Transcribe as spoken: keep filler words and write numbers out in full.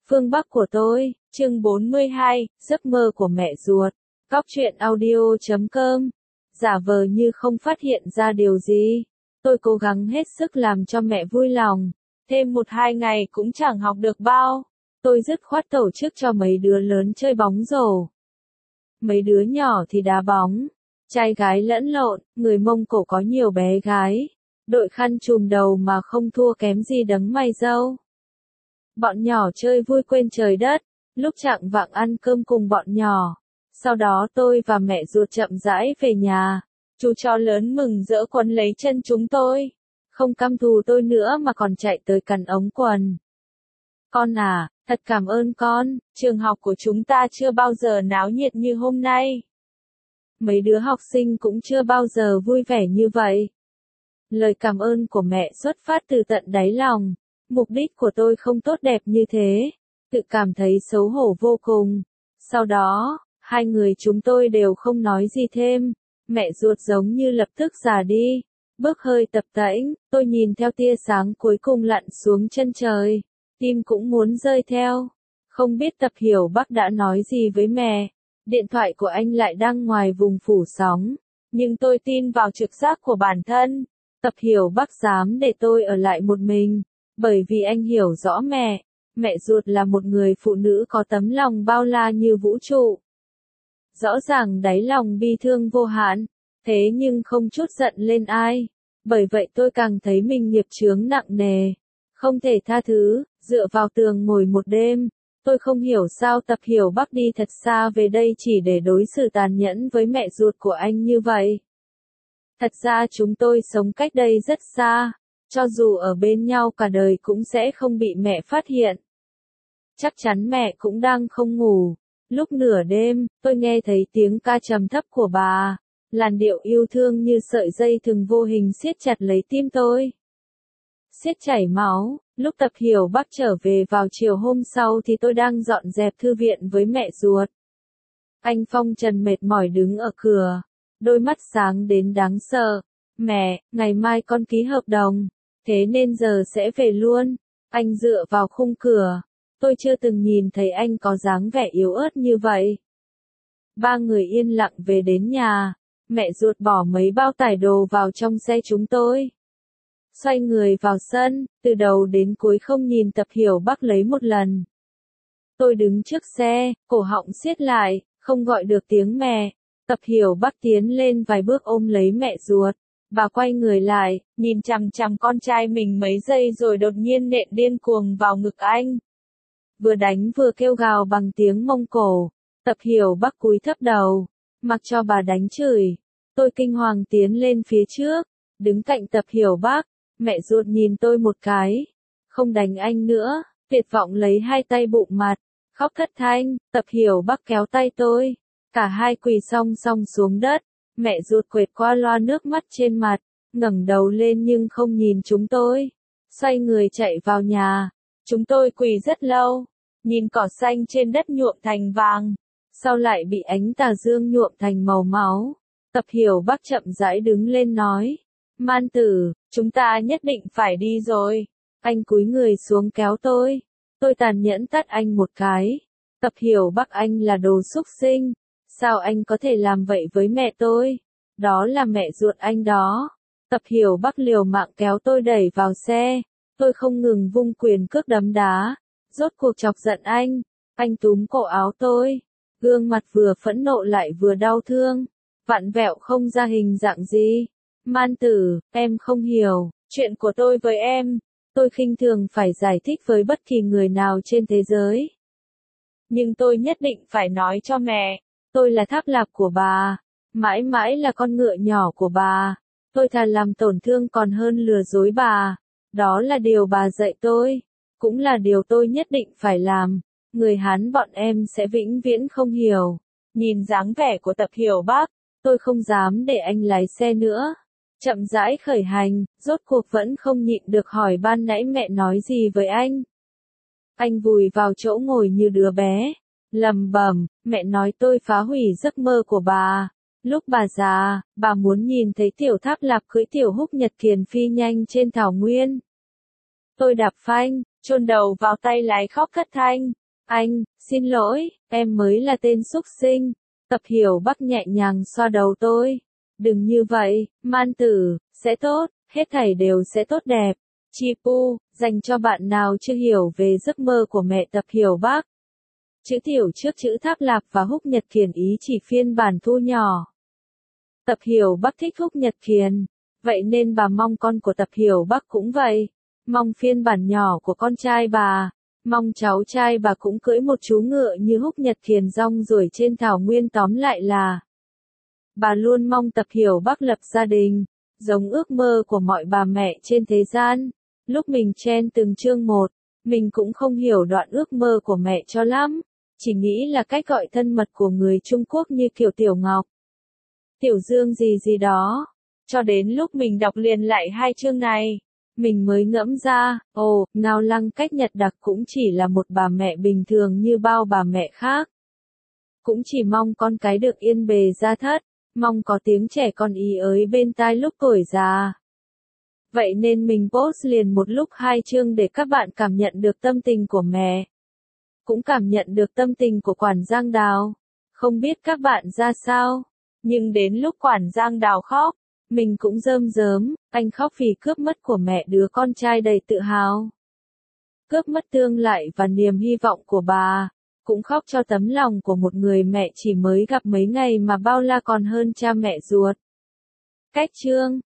Phương Bắc của tôi, chương bốn mươi hai, giấc mơ của mẹ ruột. Cóc truyện audio chấm com. Giả vờ như không phát hiện ra điều gì. Tôi cố gắng hết sức làm cho mẹ vui lòng. Thêm một hai ngày cũng chẳng học được bao. Tôi dứt khoát tổ chức cho mấy đứa lớn chơi bóng rổ. Mấy đứa nhỏ thì đá bóng. Trai gái lẫn lộn, người Mông Cổ có nhiều bé gái. Đội khăn trùm đầu mà không thua kém gì đấng mày râu. Bọn nhỏ chơi vui quên trời đất, lúc chạng vạng ăn cơm cùng bọn nhỏ. Sau đó tôi và mẹ ruột chậm rãi về nhà. Chú chó lớn mừng rỡ quấn lấy chân chúng tôi. Không căm thù tôi nữa mà còn chạy tới cắn ống quần. Con à, thật cảm ơn con, trường học của chúng ta chưa bao giờ náo nhiệt như hôm nay. Mấy đứa học sinh cũng chưa bao giờ vui vẻ như vậy. Lời cảm ơn của mẹ xuất phát từ tận đáy lòng. Mục đích của tôi không tốt đẹp như thế. Tự cảm thấy xấu hổ vô cùng. Sau đó, hai người chúng tôi đều không nói gì thêm. Mẹ ruột giống như lập tức già đi. Bước hơi tập tễnh, tôi nhìn theo tia sáng cuối cùng lặn xuống chân trời. Tim cũng muốn rơi theo. Không biết Tập Hiểu Bắc đã nói gì với mẹ. Điện thoại của anh lại đang ngoài vùng phủ sóng. Nhưng tôi tin vào trực giác của bản thân. Tập Hiểu Bắc dám để tôi ở lại một mình. Bởi vì anh hiểu rõ mẹ. Mẹ ruột là một người phụ nữ có tấm lòng bao la như vũ trụ. Rõ ràng đáy lòng bi thương vô hạn. Thế nhưng không chút giận lên ai. Bởi vậy tôi càng thấy mình nghiệp chướng nặng nề. Không thể tha thứ, dựa vào tường ngồi một đêm. Tôi không hiểu sao Tập Hiểu Bắc đi thật xa về đây chỉ để đối xử tàn nhẫn với mẹ ruột của anh như vậy. Thật ra chúng tôi sống cách đây rất xa. Cho dù ở bên nhau cả đời cũng sẽ không bị mẹ phát hiện. Chắc chắn mẹ cũng đang không ngủ. Lúc nửa đêm, tôi nghe thấy tiếng ca trầm thấp của bà. Làn điệu yêu thương như sợi dây thừng vô hình siết chặt lấy tim tôi. Siết chảy máu. Lúc Tập Hiểu Bắc trở về vào chiều hôm sau thì tôi đang dọn dẹp thư viện với mẹ ruột. Anh Phong Trần mệt mỏi đứng ở cửa. Đôi mắt sáng đến đáng sợ. Mẹ, ngày mai con ký hợp đồng. Thế nên giờ sẽ về luôn. Anh dựa vào khung cửa. Tôi chưa từng nhìn thấy anh có dáng vẻ yếu ớt như vậy. Ba người yên lặng về đến nhà. Mẹ ruột bỏ mấy bao tải đồ vào trong xe chúng tôi. Xoay người vào sân, từ đầu đến cuối không nhìn Tập Hiểu Bắc lấy một lần. Tôi đứng trước xe, cổ họng siết lại, không gọi được tiếng mẹ. Tập Hiểu Bắc tiến lên vài bước ôm lấy mẹ ruột. Bà quay người lại, nhìn chằm chằm con trai mình mấy giây rồi đột nhiên nện điên cuồng vào ngực anh. Vừa đánh vừa kêu gào bằng tiếng Mông Cổ. Tập Hiểu Bắc cúi thấp đầu, mặc cho bà đánh chửi. Tôi kinh hoàng tiến lên phía trước, đứng cạnh Tập Hiểu Bắc. Mẹ ruột nhìn tôi một cái. Không đánh anh nữa, tuyệt vọng lấy hai tay bụng mặt. Khóc thất thanh, Tập Hiểu Bắc kéo tay tôi. Cả hai quỳ song song xuống đất. Mẹ ruột quệt qua loa nước mắt trên mặt, ngẩng đầu lên nhưng không nhìn chúng tôi. Xoay người chạy vào nhà. Chúng tôi quỳ rất lâu, nhìn cỏ xanh trên đất nhuộm thành vàng, sau lại bị ánh tà dương nhuộm thành màu máu. Tập Hiểu Bắc chậm rãi đứng lên nói. Man tử, chúng ta nhất định phải đi rồi. Anh cúi người xuống kéo tôi. Tôi tàn nhẫn tát anh một cái. Tập Hiểu Bắc, anh là đồ súc sinh. Sao anh có thể làm vậy với mẹ tôi? Đó là mẹ ruột anh đó. Tập Hiểu Bắc liều mạng kéo tôi đẩy vào xe. Tôi không ngừng vung quyền cước đấm đá. Rốt cuộc chọc giận anh. Anh túm cổ áo tôi. Gương mặt vừa phẫn nộ lại vừa đau thương. Vặn vẹo không ra hình dạng gì. Man tử, em không hiểu. Chuyện của tôi với em. Tôi khinh thường phải giải thích với bất kỳ người nào trên thế giới. Nhưng tôi nhất định phải nói cho mẹ. Tôi là tháp lạp của bà. Mãi mãi là con ngựa nhỏ của bà. Tôi thà làm tổn thương còn hơn lừa dối bà. Đó là điều bà dạy tôi. Cũng là điều tôi nhất định phải làm. Người Hán bọn em sẽ vĩnh viễn không hiểu. Nhìn dáng vẻ của Tập Hiểu Bắc, tôi không dám để anh lái xe nữa. Chậm rãi khởi hành, rốt cuộc vẫn không nhịn được hỏi ban nãy mẹ nói gì với anh. Anh vùi vào chỗ ngồi như đứa bé. Lầm bầm, mẹ nói tôi phá hủy giấc mơ của bà. Lúc bà già, bà muốn nhìn thấy tiểu Tháp Lạp cưỡi tiểu Húc Nhật Kiền phi nhanh trên thảo nguyên. Tôi đạp phanh, chôn đầu vào tay lái khóc thất thanh. Anh, xin lỗi, em mới là tên súc sinh. Tập Hiểu Bắc nhẹ nhàng xoa đầu tôi. Đừng như vậy, man tử, sẽ tốt, hết thảy đều sẽ tốt đẹp. Chi pu, dành cho bạn nào chưa hiểu về giấc mơ của mẹ Tập Hiểu Bắc. Chữ tiểu trước chữ Tháp Lạp và Húc Nhật Kiền ý chỉ phiên bản thu nhỏ. Tập Hiểu Bắc thích Húc Nhật Kiền, vậy nên bà mong con của Tập Hiểu Bắc cũng vậy. Mong phiên bản nhỏ của con trai bà, mong cháu trai bà cũng cưỡi một chú ngựa như Húc Nhật Kiền rong ruổi trên thảo nguyên, tóm lại là bà luôn mong Tập Hiểu Bắc lập gia đình, giống ước mơ của mọi bà mẹ trên thế gian. Lúc mình chen từng chương một, mình cũng không hiểu đoạn ước mơ của mẹ cho lắm, chỉ nghĩ là cách gọi thân mật của người Trung Quốc như kiểu Tiểu Ngọc, Tiểu Dương gì gì đó. Cho đến lúc mình đọc liền lại hai chương này, mình mới ngẫm ra, ồ, Ngao Lăng cách Nhật Đặc cũng chỉ là một bà mẹ bình thường như bao bà mẹ khác. Cũng chỉ mong con cái được yên bề gia thất, mong có tiếng trẻ con ý ới bên tai lúc tuổi già. Vậy nên mình post liền một lúc hai chương để các bạn cảm nhận được tâm tình của mẹ. Cũng cảm nhận được tâm tình của Quản Giang Đào. Không biết các bạn ra sao, nhưng đến lúc Quản Giang Đào khóc, mình cũng rơm rớm. Anh khóc vì cướp mất của mẹ đứa con trai đầy tự hào. Cướp mất tương lai và niềm hy vọng của bà. Cũng khóc cho tấm lòng của một người mẹ chỉ mới gặp mấy ngày mà bao la còn hơn cha mẹ ruột. Cách chương